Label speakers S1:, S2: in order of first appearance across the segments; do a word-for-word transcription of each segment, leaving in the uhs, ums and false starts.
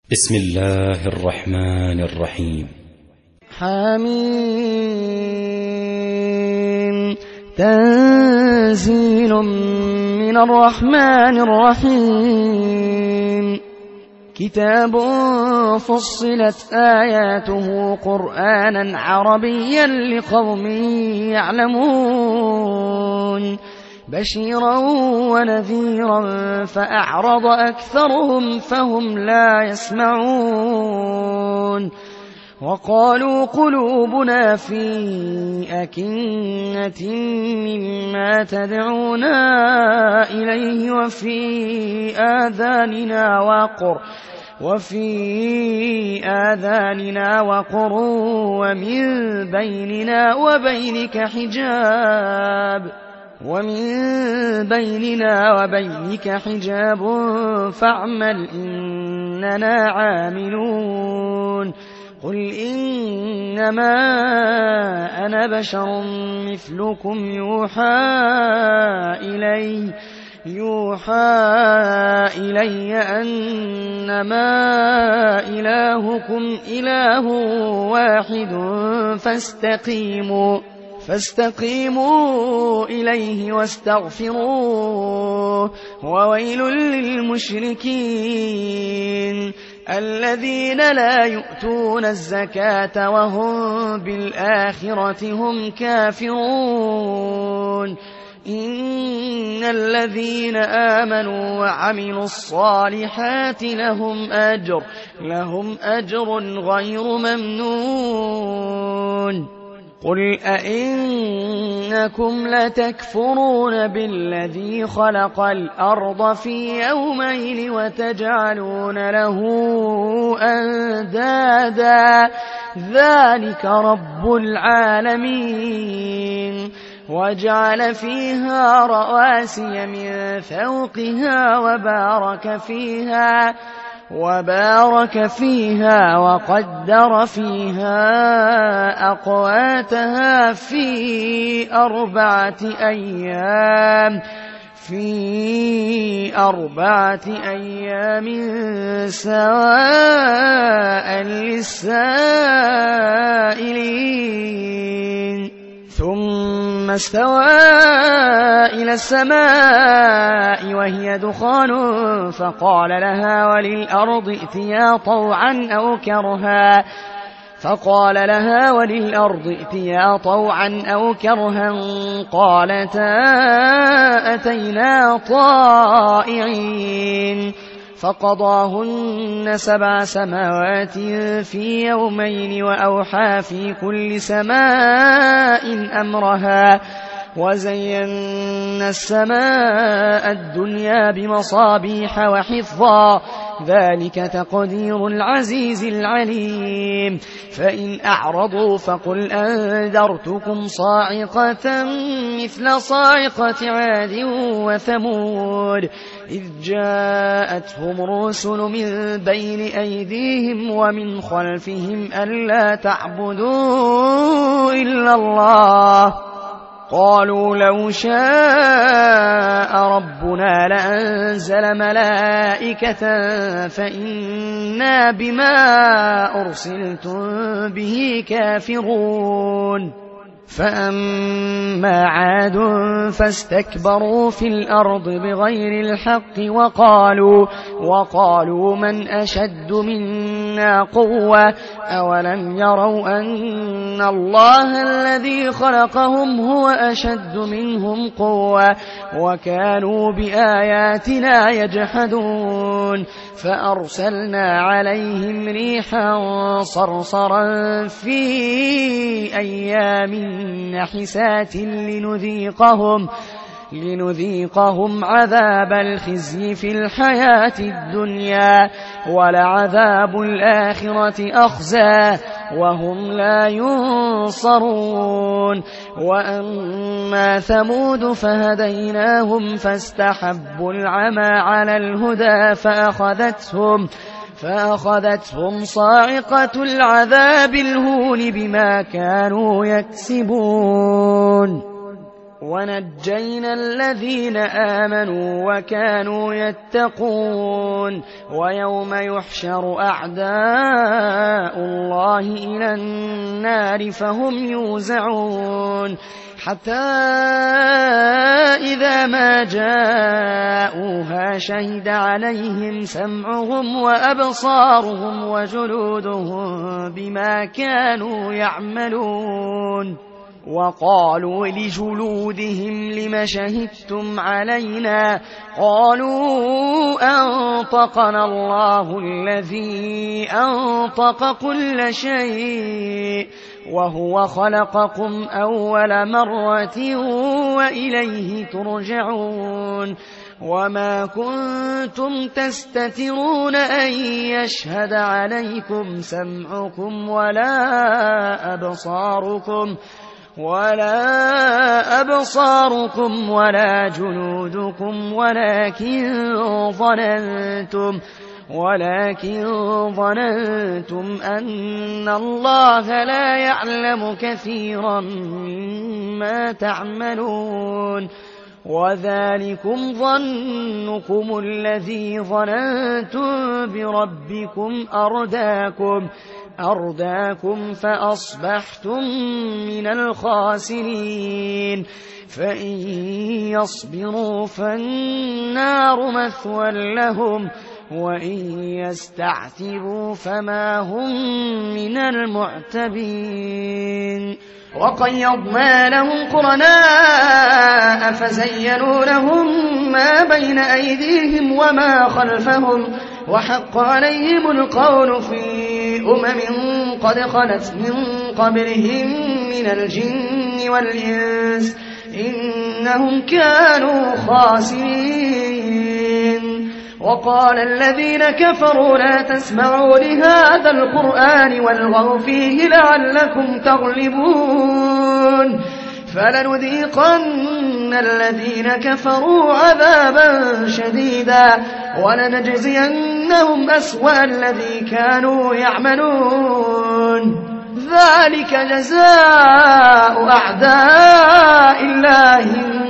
S1: بسم الله الرحمن الرحيم.
S2: حميم تنزيل من الرحمن الرحيم. كتاب فصلت آياته قرآنا عربيا لقوم يعلمون بشيرا ونذيرا فأعرض أكثرهم فهم لا يسمعون. وقالوا قلوبنا في أكنة مما تدعونا إليه وفي آذاننا وقر وفي آذاننا وقر ومن بيننا وبينك حجاب ومن بيننا وبينك حجاب فاعمل إننا عاملون. قل إنما أنا بشر مثلكم يوحى إلي يوحى إلي أنما إلهكم إله واحد فاستقيموا فاستقيموا إليه واستغفروه. وويل للمشركين الذين لا يؤتون الزكاة وهم بالآخرة هم كافرون. إن الذين آمنوا وعملوا الصالحات لهم أجر لهم أجر غير ممنون. قل أئنكم لتكفرون بالذي خلق الأرض في يومين وتجعلون له أندادا ذلك رب العالمين. وجعل فيها رواسي من فوقها وبارك فيها وبارك فيها وقدر فيها أقواتها في أربعة أيام في أربعة أيام سواء للسائلين. ثم استوى إلى السماء وهي دخان فقال لها وللأرض ائتيا طوعا أو كرها فقال لها وللأرض ائتيا طوعا أو كرها قالتا أتينا طائعين. فقضاهن سبع سماوات في يومين وأوحى في كل سماء أمرها وزينا السماء الدنيا بمصابيح وحفظا ذلك تقدير العزيز العليم. فإن أعرضوا فقل أنذرتكم صاعقة مثل صاعقة عاد وثمود إذ جاءتهم الرسل من بين أيديهم ومن خلفهم ألا تعبدوا إلا الله قالوا لو شاء ربنا لأنزل ملائكة فإنا بما أرسلتم به كافرون. فأما عاد فاستكبروا في الأرض بغير الحق وقالوا وقالوا من أشد منا قوة أولم يروا أن الله الذي خلقهم هو أشد منهم قوة وكانوا بآياتنا يجحدون. فأرسلنا عليهم ريحا صرصرا في أيام نحسات لنذيقهم لنذيقهم عذاب الخزي في الحياة الدنيا ولعذاب الآخرة أخزى وهم لا ينصرون. وأما ثمود فهديناهم فاستحبوا العمى على الهدى فأخذتهم فأخذتهم صاعقة العذاب الهون بما كانوا يكسبون. ونجينا الذين آمنوا وكانوا يتقون ويوم يحشر أعداء الله إلى النار فهم يوزعون حتى إذا ما جاءوها شهد عليهم سمعهم وأبصارهم وجلودهم بما كانوا يعملون وقالوا لجلودهم لم شهدتم علينا قالوا أنطقنا الله الذي أنطق كل شيء وهو خلقكم أول مرة وإليه ترجعون وما كنتم تستترون أن يشهد عليكم سمعكم ولا أبصاركم ولا أبصاركم ولا جلودكم ولكن ظننتم ولكن ظننتم أن الله لا يعلم كثيرا مما تعملون وذلكم ظنكم الذي ظننتم بربكم أرداكم أرداكم فأصبحتم من الخاسرين فإن يصبروا فالنار مثوى لهم وإن يستعتبوا فما هم من المعتبين وقيضنا لهم قرناء فزينوا لهم ما بين أيديهم وما خلفهم وحق عليهم القول في أمم قد خلت من قبلهم من الجن والإنس إنهم كانوا خاسرين وقال الذين كفروا لا تسمعوا لهذا القرآن والغوا فيه لعلكم تغلبون فلنذيقن الذين كفروا عذابا شديدا ولنجزينهم أسوأ الذي كانوا يعملون ذلك جزاء أعداء الله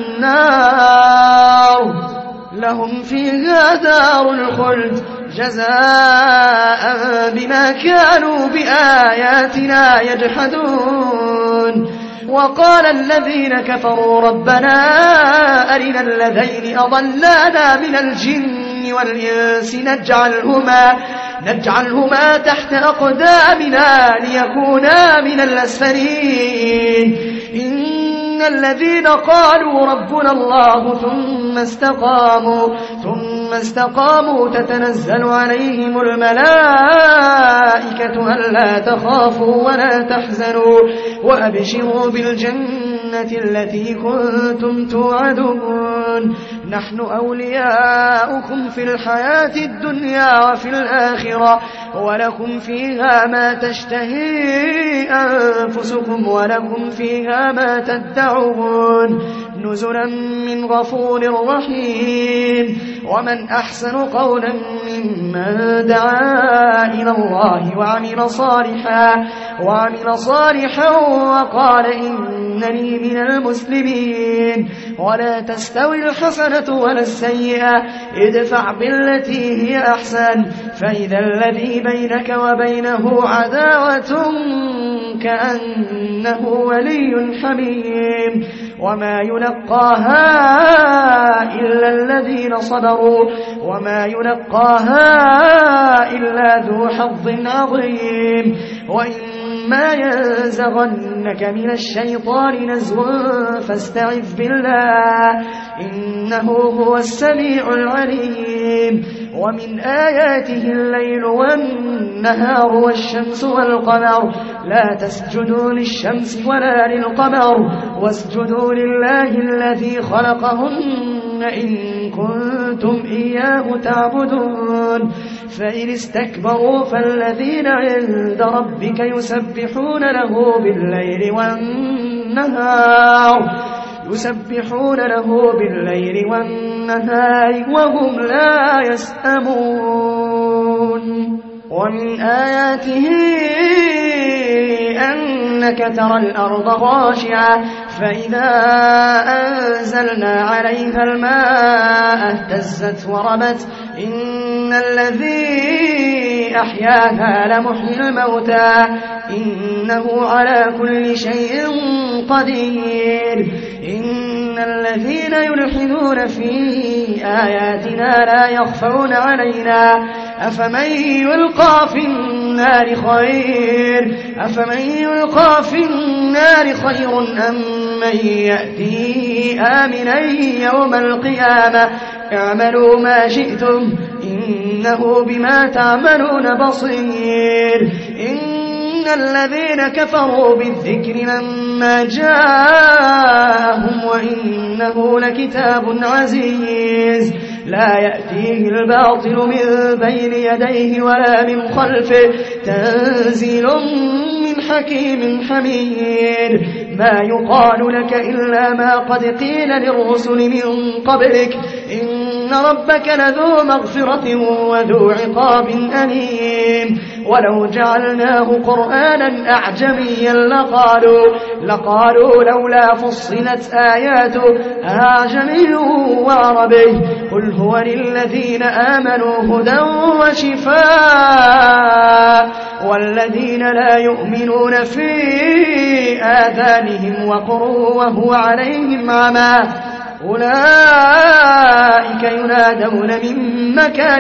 S2: النار لهم فيها دار الخلد جزاء بما كانوا بآياتنا يجحدون وقال الذين كفروا ربنا أرنا الذين أضلانا من الجن والإنس نجعلهما, نجعلهما تحت أقدامنا ليكونا من الأسفلين إن الذين قالوا ربنا الله ثم استقاموا ثم استقاموا تتنزل عليهم الملائكة ألا تخافوا ولا تحزنوا وأبشروا بالجنة التي كنتم توعدون نحن أولياؤكم في الحياة الدنيا وفي الآخرة ولكم فيها ما تشتهي أنفسكم ولكم فيها ما تدعون نزلا من غفور رحيم ومن أحسن قولا ممن دعا إلى الله وعمل صالحا وعمل صالحا وقال إنني من المسلمين ولا تستوي الحسنة ولا السيئة ادفع بالتي هي أحسن فإذا الذي بينك وبينه عداوة كأنه ولي حميم وما يلقاها إلا الذين صبروا وما يلقاها إلا ذو حظ عظيم وإما ينزغنك من الشيطان نزغ فاستعذ بالله إنه هو السميع العليم ومن آياته الليل والنهار والشمس والقمر لا تسجدوا للشمس ولا للقمر واسجدوا لله الذي خلقهن إن كنتم إياه تعبدون فإن استكبروا فالذين عند ربك يسبحون له بالليل والنهار يسبحون له بالليل والنهار وهم لا يسأمون ومن آياته أنك ترى الأرض خاشعة فإذا أنزلنا عليها الماء اهتزت وربت إن الذي أحياها لمحيي الموتى إنه على كل شيء قدير إن الذين يلحدون في آياتنا لا يخفون علينا أفمن يلقى في النار خير أفمن يلقى في النار خير أم من يأتي آمنا يوم القيامة اعملوا ما شئتم إنه بما تعملون بصير إن الذين كفروا بالذكر لما جاءهم وإنه لكتاب عزيز لا يأتيه الباطل من بين يديه ولا من خلفه تنزيل من حكيم حميد ما يقال لك إلا ما قد قيل للرسل من قبلك إن ربك لذو مغفرة وذو عقاب أليم ولو جعلناه قرآنا أعجميا لقالوا, لقالوا لولا فصلت آياته أعجمي وعربي قل هو للذين آمنوا هدى وشفاء والذين لا يؤمنون في آذانهم وقر وهو عليهم عمى أولئك ينادون من مكان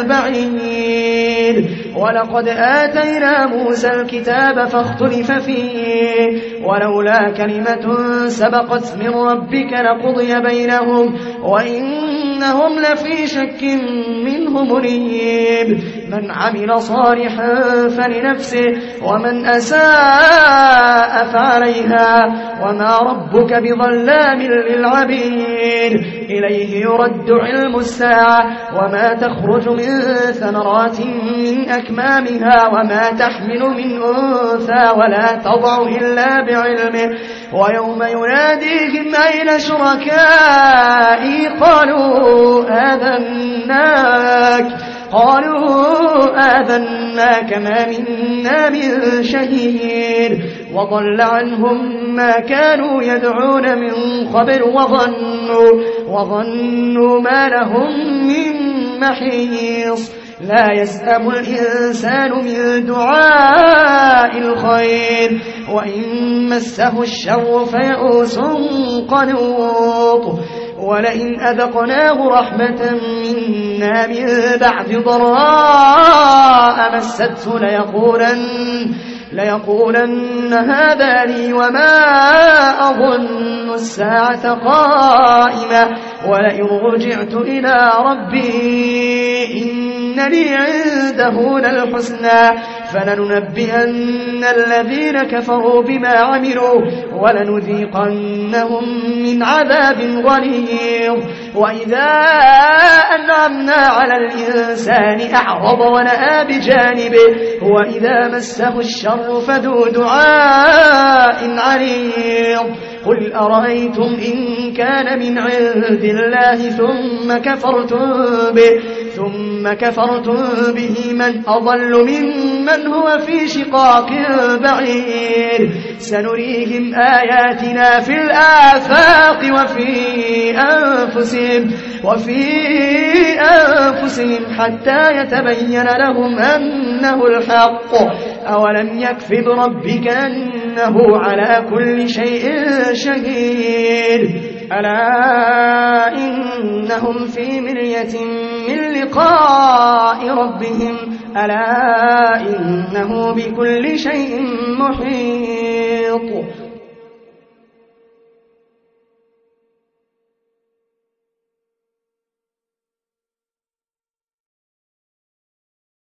S2: بعيد ولقد آتينا موسى الكتاب فاختلف فيه ولولا كلمة سبقت من ربك لقضي بينهم وإنهم لفي شك منه مريب من عمل صالحا فلنفسه ومن أساء فعليها وما ربك بظلام للعبيد إليه يرد علم الساعة وما تخرج من ثمرات من أكمامها وما تحمل من أنثى ولا تضع إلا بعلمه ويوم يناديهم أين شركائي قالوا آذناك قالوا آذناك ما منا من شهيد وضل عنهم ما كانوا يدعون من قبل وظنوا, وظنوا ما لهم من محيص لا يسأم الإنسان من دعاء الخير وإن مسه الشر فيئوس قنوط ولئن أذقناه رحمة منا من بعد ضراء مسته ليقولن, ليقولن هذا لي وما أظن الساعة قائمة ولئن رجعت إلى ربي إن لي عنده للحسنى فلننبئن الذين كفروا بما عملوا ولنذيقنهم من عذاب غليظ وإذا أنعمنا على الإنسان أعرض ونأى بجانبه وإذا مسه الشر فذو دعاء عريض قل أرأيتم إن كان من عند الله ثم كفرتم به ثم كفرتم به من أضل ممن هو في شقاق بعيد سنريهم آياتنا في الآفاق وفي أنفسهم وفي أنفسهم حتى يتبين لهم أنه الحق أولم يكف بربك أنه على كل شيء شهيد ألا إنهم في مرية من لقاء ربهم ألا إنه بكل شيء محيط